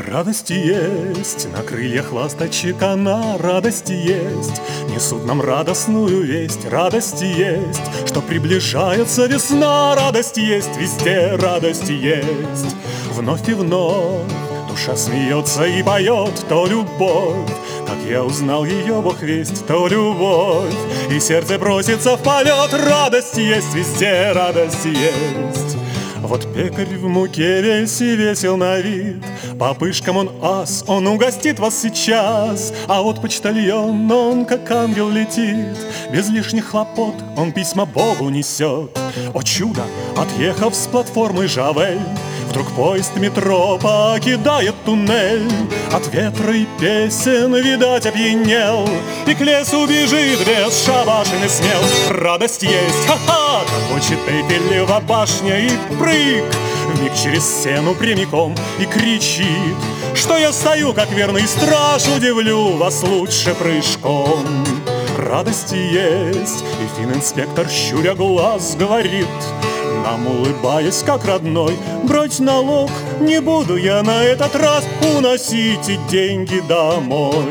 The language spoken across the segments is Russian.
Радость есть, на крыльях ласточек она, радость есть. Несут нам радостную весть, радость есть, что приближается весна. Радость есть везде, радость есть. Вновь и вновь душа смеется и поет, то любовь, как я узнал ее, Бог весть, то любовь, и сердце бросится в полет. Радость есть везде, радость есть. Вот пекарь в муке весь и весел на вид, по пышкам он ас, он угостит вас сейчас. А вот почтальон, он как ангел летит, без лишних хлопот он письма Богу несет. О чудо, отъехав с платформы Жавель, вдруг поезд метро покидает туннель. От ветра и песен, видать, опьянел, и к лесу бежит бесшабашенный смел. Радость есть, ха-ха, как хочет Эйфелева башня, и прыг вмиг через стену прямиком и кричит, что я стою, как верный страж, удивлю вас лучше прыжком. Радость есть, и финн-инспектор, щуря глаз, говорит нам, улыбаясь, как родной: брать налог не буду я на этот раз, уносите деньги домой.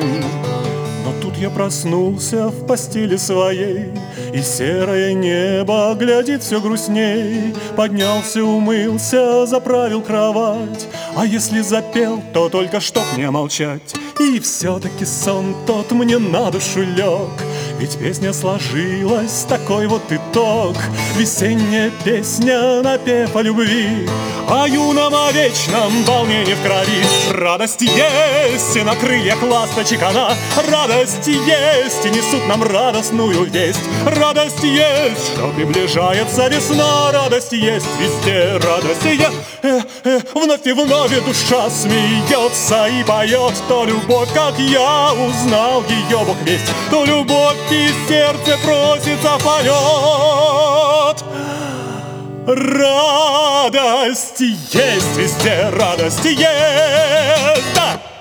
Но тут я проснулся в постели своей, и серое небо глядит все грустней. Поднялся, умылся, заправил кровать, а если запел, то только чтоб не молчать. И все-таки сон тот мне на душу лег, ведь песня сложилась, такой вот итог. Весенняя песня, напев о любви, о юном, о вечном волнении в крови. Радость есть, и на крыльях ласточек она, радость есть, и несут нам радостную весть. Радость есть, что приближается весна, радость есть везде, радость есть. Вновь и вновь душа смеется и поет, то любовь, как я узнал ее, Бог весть, то любовь, и сердце просится в полет. Радость есть везде, радость есть, да!